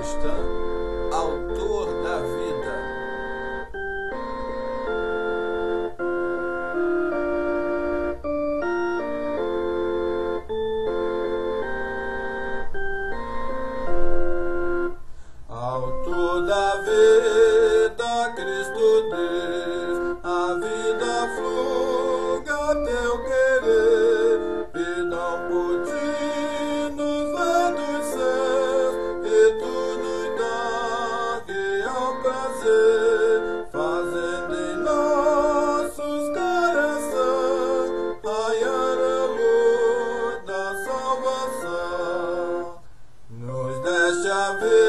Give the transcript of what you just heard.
cristã, autor da vida. Autor da vida, Cristo Deus, a vida flui a teu querer, perdão por ti nos vem dos céus, e tu nos dá que é um prazer, fazendo em nossos corações raiar a luz da salvação. Nos deste a vida